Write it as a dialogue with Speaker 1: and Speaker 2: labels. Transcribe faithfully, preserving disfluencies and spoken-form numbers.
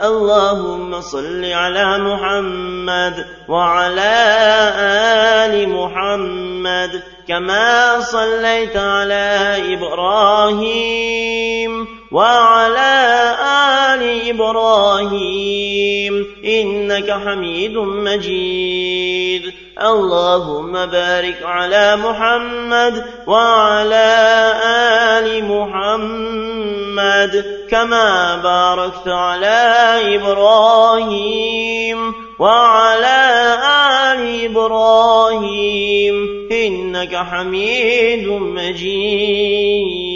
Speaker 1: اللهم صل على محمد وعلى آل محمد كما صليت على إبراهيم وعلى آل إبراهيم إنك حميد مجيد. اللهم بارك على محمد وعلى آل محمد كما باركت على إبراهيم وعلى آل إبراهيم إنك حميد مجيد.